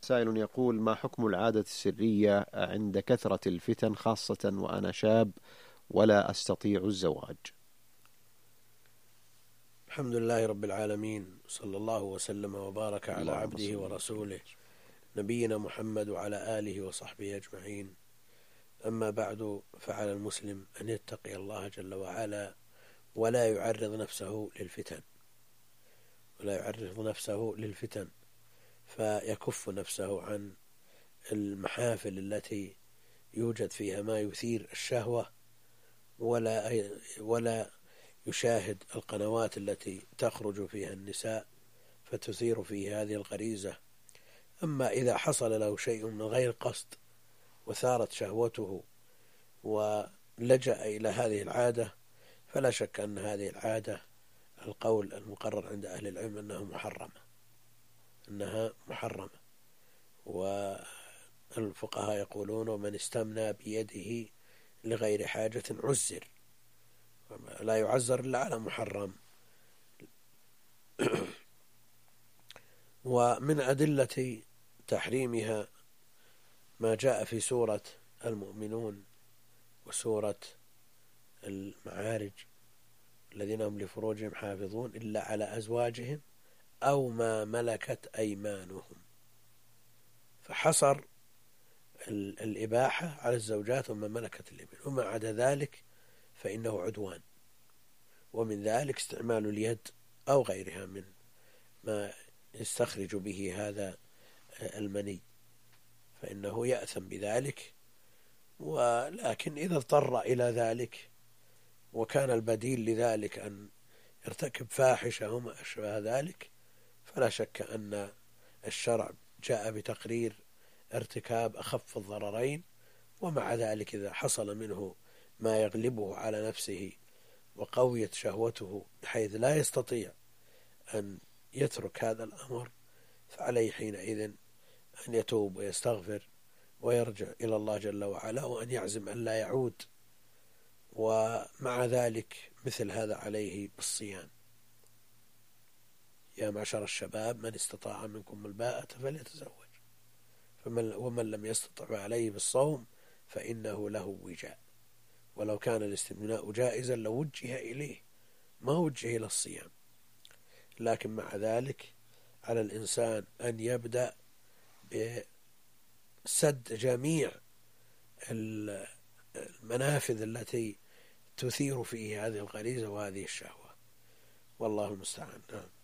سائل يقول: ما حكم العادة السرية عند كثرة الفتن، خاصة وأنا شاب ولا أستطيع الزواج؟ الحمد لله رب العالمين، صلى الله وسلم وبارك على اللهم عبده صل ورسوله وسلم. نبينا محمد وعلى آله وصحبه أجمعين. أما بعد، فعلى المسلم أن يتقي الله جل وعلا ولا يعرض نفسه للفتن فيكف نفسه عن المحافل التي يوجد فيها ما يثير الشهوة، ولا يشاهد القنوات التي تخرج فيها النساء فتثير فيه هذه الغريزة. أما إذا حصل له شيء من غير قصد وثارت شهوته ولجأ إلى هذه العادة، فلا شك أن هذه العادة القول المقرر عند أهل العلم أنها محرمة. والفقهاء يقولون: ومن استمنى بيده لغير حاجة عزر، لا يعزر إلا على محرم. ومن أدلة تحريمها ما جاء في سورة المؤمنون وسورة المعارج: الذين هم لفروجهم حافظون إلا على أزواجهم أو ما ملكت أيمانهم، فحصر الإباحة على الزوجات وما ملكت اليمين، وما عدا ذلك فإنه عدوان. ومن ذلك استعمال اليد أو غيرها من ما يستخرج به هذا المني، فإنه يأثم بذلك. ولكن إذا اضطر إلى ذلك وكان البديل لذلك أن يرتكب فاحشة وما أشبه ذلك، فلا شك أن الشرع جاء بتقرير ارتكاب أخف الضررين. ومع ذلك إذا حصل منه ما يغلبه على نفسه وقويت شهوته بحيث لا يستطيع أن يترك هذا الأمر، فعليه حينئذ أن يتوب ويستغفر ويرجع إلى الله جل وعلا، وأن يعزم أن لا يعود. ومع ذلك مثل هذا عليه بالصيام: يا معشر الشباب من استطاع منكم الباءة فليتزوج، ومن لم يستطع فعليه بالصوم فإنه له وجاء. ولو كان الاستمناء جائزا لوجه إليه، ما وجه إلى الصيام. لكن مع ذلك على الإنسان أن يبدأ بسد جميع المنافذ التي تثير فيه هذه الغريزة وهذه الشهوة، والله المستعان.